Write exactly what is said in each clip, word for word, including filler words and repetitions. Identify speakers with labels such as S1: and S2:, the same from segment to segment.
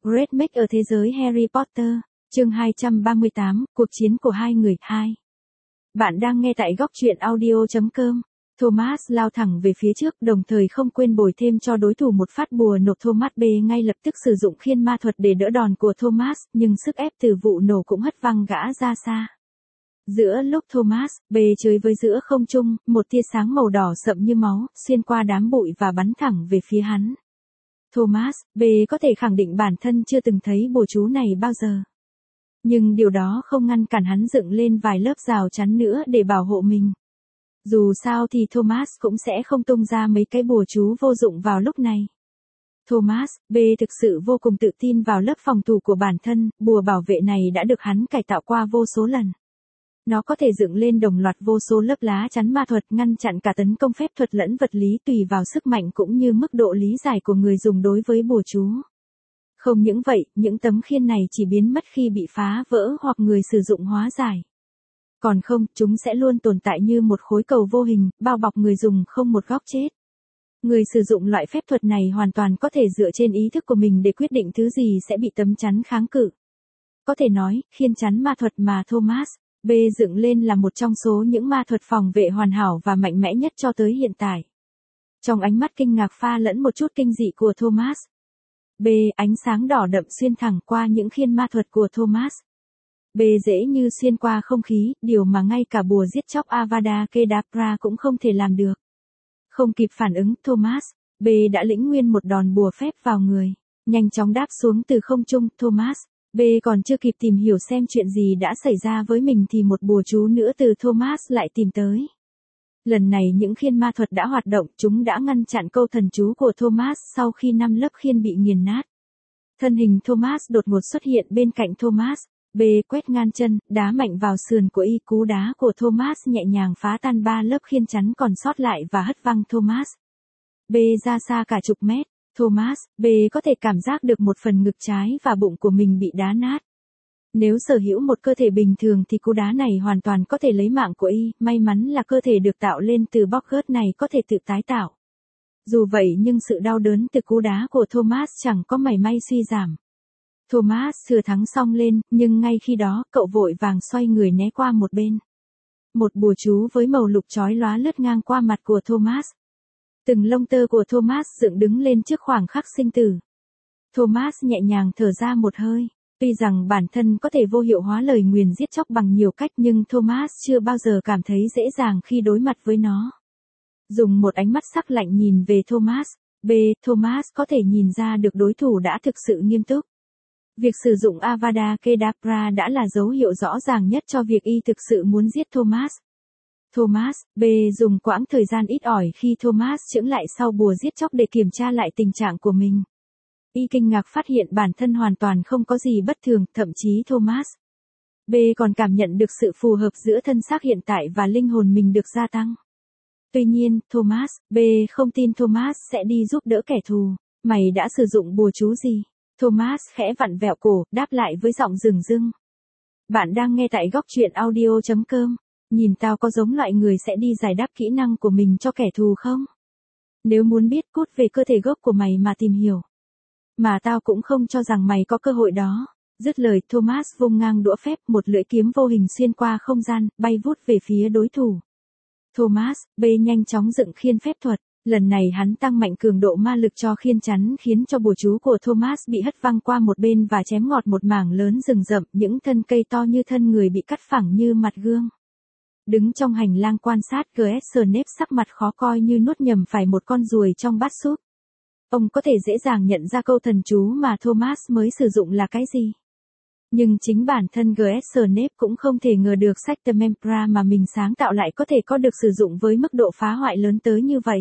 S1: Great Make ở thế giới Harry Potter, chương hai trăm ba mươi tám, cuộc chiến của hai người, hai. Bạn đang nghe tại góc truyện audio chấm com. Thomas lao thẳng về phía trước, đồng thời không quên bồi thêm cho đối thủ một phát bùa nổ. Thomas B ngay lập tức sử dụng khiên ma thuật để đỡ đòn của Thomas, nhưng sức ép từ vụ nổ cũng hất văng gã ra xa. Giữa lúc Thomas B chơi với giữa không trung, một tia sáng màu đỏ sậm như máu, xuyên qua đám bụi và bắn thẳng về phía hắn. Thomas B có thể khẳng định bản thân chưa từng thấy bùa chú này bao giờ. Nhưng điều đó không ngăn cản hắn dựng lên vài lớp rào chắn nữa để bảo hộ mình. Dù sao thì Thomas cũng sẽ không tung ra mấy cái bùa chú vô dụng vào lúc này. Thomas B thực sự vô cùng tự tin vào lớp phòng thủ của bản thân, bùa bảo vệ này đã được hắn cải tạo qua vô số lần. Nó có thể dựng lên đồng loạt vô số lớp lá chắn ma thuật, ngăn chặn cả tấn công phép thuật lẫn vật lý tùy vào sức mạnh cũng như mức độ lý giải của người dùng đối với bùa chú. Không những vậy, những tấm khiên này chỉ biến mất khi bị phá vỡ hoặc người sử dụng hóa giải. Còn không, chúng sẽ luôn tồn tại như một khối cầu vô hình, bao bọc người dùng không một góc chết. Người sử dụng loại phép thuật này hoàn toàn có thể dựa trên ý thức của mình để quyết định thứ gì sẽ bị tấm chắn kháng cự. Có thể nói, khiên chắn ma thuật mà Thomas B dựng lên là một trong số những ma thuật phòng vệ hoàn hảo và mạnh mẽ nhất cho tới hiện tại. Trong ánh mắt kinh ngạc pha lẫn một chút kinh dị của Thomas B, ánh sáng đỏ đậm xuyên thẳng qua những khiên ma thuật của Thomas B dễ như xuyên qua không khí, điều mà ngay cả bùa giết chóc Avada Kedavra cũng không thể làm được. Không kịp phản ứng, Thomas B đã lĩnh nguyên một đòn bùa phép vào người, nhanh chóng đáp xuống từ không trung. Thomas B còn chưa kịp tìm hiểu xem chuyện gì đã xảy ra với mình thì một bùa chú nữa từ Thomas lại tìm tới. Lần này những khiên ma thuật đã hoạt động, chúng đã ngăn chặn câu thần chú của Thomas sau khi năm lớp khiên bị nghiền nát. Thân hình Thomas đột ngột xuất hiện bên cạnh Thomas B quét ngang chân, đá mạnh vào sườn của y. Cú đá của Thomas nhẹ nhàng phá tan ba lớp khiên chắn còn sót lại và hất văng Thomas B ra xa cả chục mét. Thomas B có thể cảm giác được một phần ngực trái và bụng của mình bị đá nát. Nếu sở hữu một cơ thể bình thường thì cú đá này hoàn toàn có thể lấy mạng của y, may mắn là cơ thể được tạo lên từ bóc gớt này có thể tự tái tạo. Dù vậy nhưng sự đau đớn từ cú đá của Thomas chẳng có mảy may suy giảm. Thomas thừa thắng xông lên, nhưng ngay khi đó, cậu vội vàng xoay người né qua một bên. Một bùa chú với màu lục chói lóa lướt ngang qua mặt của Thomas. Từng lông tơ của Thomas dựng đứng lên trước khoảng khắc sinh tử. Thomas nhẹ nhàng thở ra một hơi. Tuy rằng bản thân có thể vô hiệu hóa lời nguyền giết chóc bằng nhiều cách nhưng Thomas chưa bao giờ cảm thấy dễ dàng khi đối mặt với nó. Dùng một ánh mắt sắc lạnh nhìn về Thomas B, Thomas có thể nhìn ra được đối thủ đã thực sự nghiêm túc. Việc sử dụng Avada Kedavra đã là dấu hiệu rõ ràng nhất cho việc y thực sự muốn giết Thomas. Thomas B dùng quãng thời gian ít ỏi khi Thomas chững lại sau bùa giết chóc để kiểm tra lại tình trạng của mình. Y kinh ngạc phát hiện bản thân hoàn toàn không có gì bất thường, thậm chí Thomas B còn cảm nhận được sự phù hợp giữa thân xác hiện tại và linh hồn mình được gia tăng. Tuy nhiên, Thomas B không tin Thomas sẽ đi giúp đỡ kẻ thù. Mày đã sử dụng bùa chú gì? Thomas khẽ vặn vẹo cổ, đáp lại với giọng rừng rưng. Bạn đang nghe tại góc truyện audio chấm com. Nhìn tao có giống loại người sẽ đi giải đáp kỹ năng của mình cho kẻ thù không? Nếu muốn biết, cút về cơ thể gốc của mày mà tìm hiểu. Mà tao cũng không cho rằng mày có cơ hội đó. Dứt lời, Thomas vung ngang đũa phép, một lưỡi kiếm vô hình xuyên qua không gian, bay vút về phía đối thủ. Thomas B nhanh chóng dựng khiên phép thuật. Lần này hắn tăng mạnh cường độ ma lực cho khiên chắn khiến cho bùa chú của Thomas bị hất văng qua một bên và chém ngọt một mảng lớn rừng rậm, những thân cây to như thân người bị cắt phẳng như mặt gương. Đứng trong hành lang quan sát, giê ét Snape sắc mặt khó coi như nuốt nhầm phải một con ruồi trong bát súp. Ông có thể dễ dàng nhận ra câu thần chú mà Thomas mới sử dụng là cái gì. Nhưng chính bản thân giê ét Snape cũng không thể ngờ được Sectemempra mà mình sáng tạo lại có thể có được sử dụng với mức độ phá hoại lớn tới như vậy.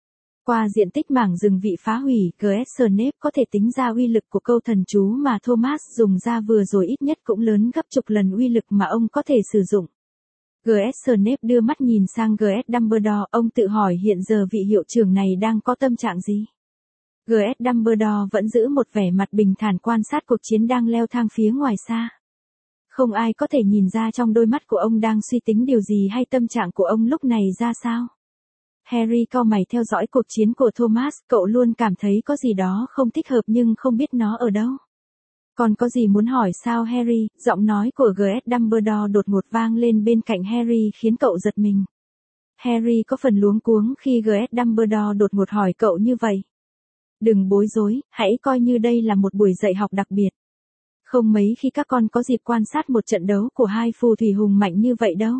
S1: Qua diện tích mảng rừng bị phá hủy, giê ét Snape có thể tính ra uy lực của câu thần chú mà Thomas dùng ra vừa rồi ít nhất cũng lớn gấp chục lần uy lực mà ông có thể sử dụng. giê ét Snape đưa mắt nhìn sang giê ét Dumbledore, ông tự hỏi hiện giờ vị hiệu trưởng này đang có tâm trạng gì. giê ét Dumbledore vẫn giữ một vẻ mặt bình thản quan sát cuộc chiến đang leo thang phía ngoài xa. Không ai có thể nhìn ra trong đôi mắt của ông đang suy tính điều gì hay tâm trạng của ông lúc này ra sao. Harry cau mày theo dõi cuộc chiến của Thomas, cậu luôn cảm thấy có gì đó không thích hợp nhưng không biết nó ở đâu. Con có gì muốn hỏi sao Harry? Giọng nói của giê ét Dumbledore đột ngột vang lên bên cạnh Harry khiến cậu giật mình. Harry có phần luống cuống khi giê ét Dumbledore đột ngột hỏi cậu như vậy. Đừng bối rối, hãy coi như đây là một buổi dạy học đặc biệt. Không mấy khi các con có dịp quan sát một trận đấu của hai phù thủy hùng mạnh như vậy đâu.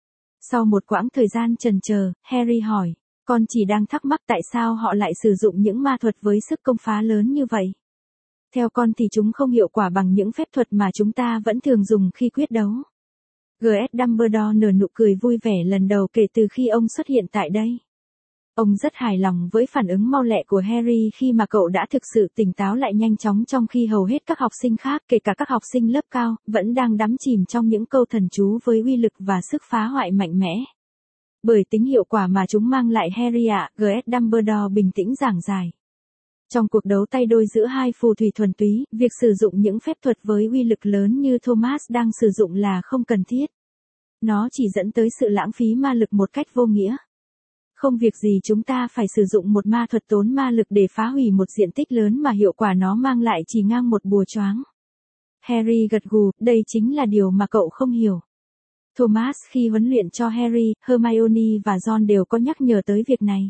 S1: Sau một quãng thời gian chần chờ, Harry hỏi, con chỉ đang thắc mắc tại sao họ lại sử dụng những ma thuật với sức công phá lớn như vậy. Theo con thì chúng không hiệu quả bằng những phép thuật mà chúng ta vẫn thường dùng khi quyết đấu. giê ét Dumbledore nở nụ cười vui vẻ lần đầu kể từ khi ông xuất hiện tại đây. Ông rất hài lòng với phản ứng mau lẹ của Harry khi mà cậu đã thực sự tỉnh táo lại nhanh chóng trong khi hầu hết các học sinh khác, kể cả các học sinh lớp cao, vẫn đang đắm chìm trong những câu thần chú với uy lực và sức phá hoại mạnh mẽ. Bởi tính hiệu quả mà chúng mang lại Harry ạ, giê ét Dumbledore bình tĩnh giảng giải. Trong cuộc đấu tay đôi giữa hai phù thủy thuần túy, việc sử dụng những phép thuật với uy lực lớn như Thomas đang sử dụng là không cần thiết. Nó chỉ dẫn tới sự lãng phí ma lực một cách vô nghĩa. Không việc gì chúng ta phải sử dụng một ma thuật tốn ma lực để phá hủy một diện tích lớn mà hiệu quả nó mang lại chỉ ngang một bùa choáng. Harry gật gù, đây chính là điều mà cậu không hiểu. Thomas khi huấn luyện cho Harry, Hermione và Ron đều có nhắc nhở tới việc này.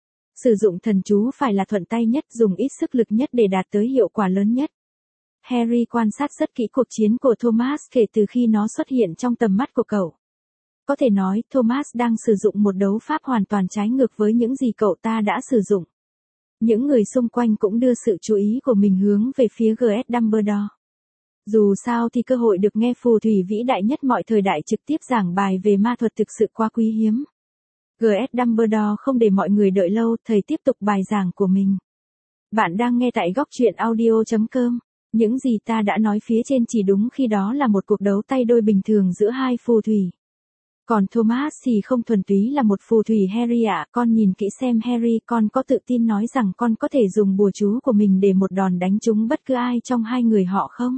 S1: Sử dụng thần chú phải là thuận tay nhất, dùng ít sức lực nhất để đạt tới hiệu quả lớn nhất. Harry quan sát rất kỹ cuộc chiến của Thomas kể từ khi nó xuất hiện trong tầm mắt của cậu. Có thể nói, Thomas đang sử dụng một đấu pháp hoàn toàn trái ngược với những gì cậu ta đã sử dụng. Những người xung quanh cũng đưa sự chú ý của mình hướng về phía giê ét Dumbledore. Dù sao thì cơ hội được nghe phù thủy vĩ đại nhất mọi thời đại trực tiếp giảng bài về ma thuật thực sự quá quý hiếm. giê ét Dumbledore không để mọi người đợi lâu, thầy tiếp tục bài giảng của mình. Bạn đang nghe tại góc truyện audio chấm com. Những gì ta đã nói phía trên chỉ đúng khi đó là một cuộc đấu tay đôi bình thường giữa hai phù thủy. Còn Thomas thì không thuần túy là một phù thủy Harry ạ, con nhìn kỹ xem Harry, con có tự tin nói rằng con có thể dùng bùa chú của mình để một đòn đánh trúng bất cứ ai trong hai người họ không?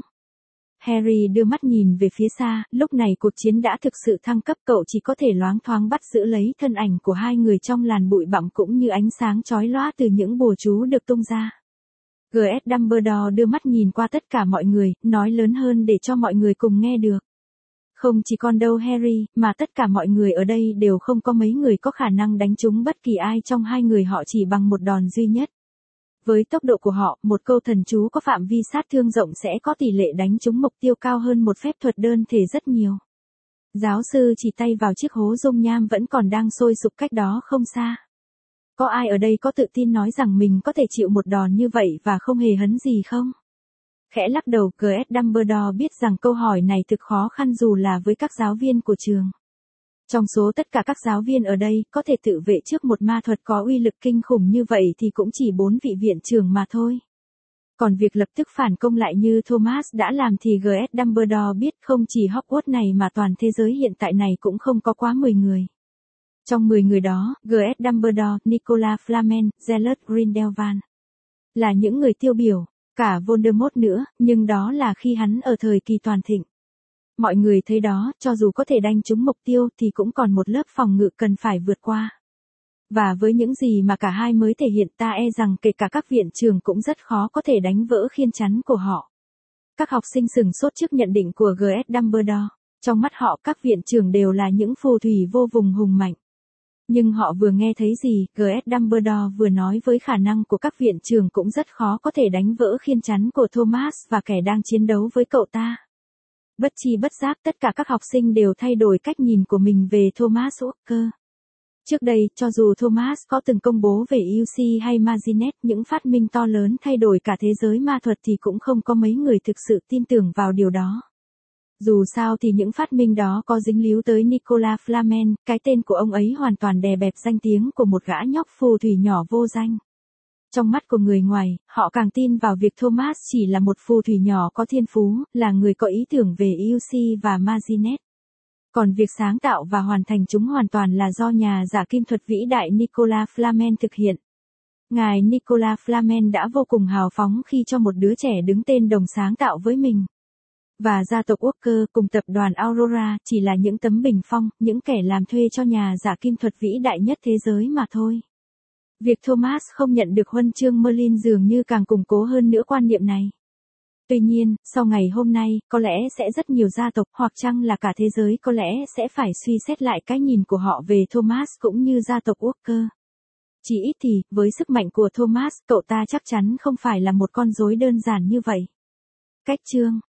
S1: Harry đưa mắt nhìn về phía xa, lúc này cuộc chiến đã thực sự thăng cấp, cậu chỉ có thể loáng thoáng bắt giữ lấy thân ảnh của hai người trong làn bụi bặm cũng như ánh sáng chói lóa từ những bùa chú được tung ra. giê ét Dumbledore đưa mắt nhìn qua tất cả mọi người, nói lớn hơn để cho mọi người cùng nghe được. Không chỉ con đâu Harry, mà tất cả mọi người ở đây đều không có mấy người có khả năng đánh trúng bất kỳ ai trong hai người họ chỉ bằng một đòn duy nhất. Với tốc độ của họ, một câu thần chú có phạm vi sát thương rộng sẽ có tỷ lệ đánh trúng mục tiêu cao hơn một phép thuật đơn thể rất nhiều. Giáo sư chỉ tay vào chiếc hố dung nham vẫn còn đang sôi sục cách đó không xa. Có ai ở đây có tự tin nói rằng mình có thể chịu một đòn như vậy và không hề hấn gì không? Khẽ lắc đầu, giê ét Dumbledore biết rằng câu hỏi này thực khó khăn dù là với các giáo viên của trường. Trong số tất cả các giáo viên ở đây, có thể tự vệ trước một ma thuật có uy lực kinh khủng như vậy thì cũng chỉ bốn vị viện trưởng mà thôi. Còn việc lập tức phản công lại như Thomas đã làm thì giê ét Dumbledore biết không chỉ Hogwarts này mà toàn thế giới hiện tại này cũng không có quá mười người. Trong mười người đó, giê ét Dumbledore, Nicolas Flamel, Gellert Grindelwald là những người tiêu biểu, cả Voldemort nữa, nhưng đó là khi hắn ở thời kỳ toàn thịnh. Mọi người thấy đó, cho dù có thể đánh trúng mục tiêu thì cũng còn một lớp phòng ngự cần phải vượt qua. Và với những gì mà cả hai mới thể hiện ta e rằng kể cả các viện trưởng cũng rất khó có thể đánh vỡ khiên chắn của họ. Các học sinh sửng sốt trước nhận định của giê ét Dumbledore. Trong mắt họ các viện trưởng đều là những phù thủy vô vùng hùng mạnh. Nhưng họ vừa nghe thấy gì, giê ét Dumbledore vừa nói với khả năng của các viện trưởng cũng rất khó có thể đánh vỡ khiên chắn của Thomas và kẻ đang chiến đấu với cậu ta. Bất chi bất giác tất cả các học sinh đều thay đổi cách nhìn của mình về Thomas Walker. Trước đây, cho dù Thomas có từng công bố về u xê hay Maginet, những phát minh to lớn thay đổi cả thế giới ma thuật thì cũng không có mấy người thực sự tin tưởng vào điều đó. Dù sao thì những phát minh đó có dính líu tới Nicolas Flamel, cái tên của ông ấy hoàn toàn đè bẹp danh tiếng của một gã nhóc phù thủy nhỏ vô danh. Trong mắt của người ngoài, họ càng tin vào việc Thomas chỉ là một phù thủy nhỏ có thiên phú, là người có ý tưởng về u xê và Maginet. Còn việc sáng tạo và hoàn thành chúng hoàn toàn là do nhà giả kim thuật vĩ đại Nicolas Flamel thực hiện. Ngài Nicolas Flamel đã vô cùng hào phóng khi cho một đứa trẻ đứng tên đồng sáng tạo với mình. Và gia tộc Walker cùng tập đoàn Aurora chỉ là những tấm bình phong, những kẻ làm thuê cho nhà giả kim thuật vĩ đại nhất thế giới mà thôi. Việc Thomas không nhận được huân chương Merlin dường như càng củng cố hơn nữa quan niệm này. Tuy nhiên, sau ngày hôm nay, có lẽ sẽ rất nhiều gia tộc hoặc chăng là cả thế giới có lẽ sẽ phải suy xét lại cái nhìn của họ về Thomas cũng như gia tộc Walker. Chỉ ít thì, với sức mạnh của Thomas, cậu ta chắc chắn không phải là một con rối đơn giản như vậy. Cách chương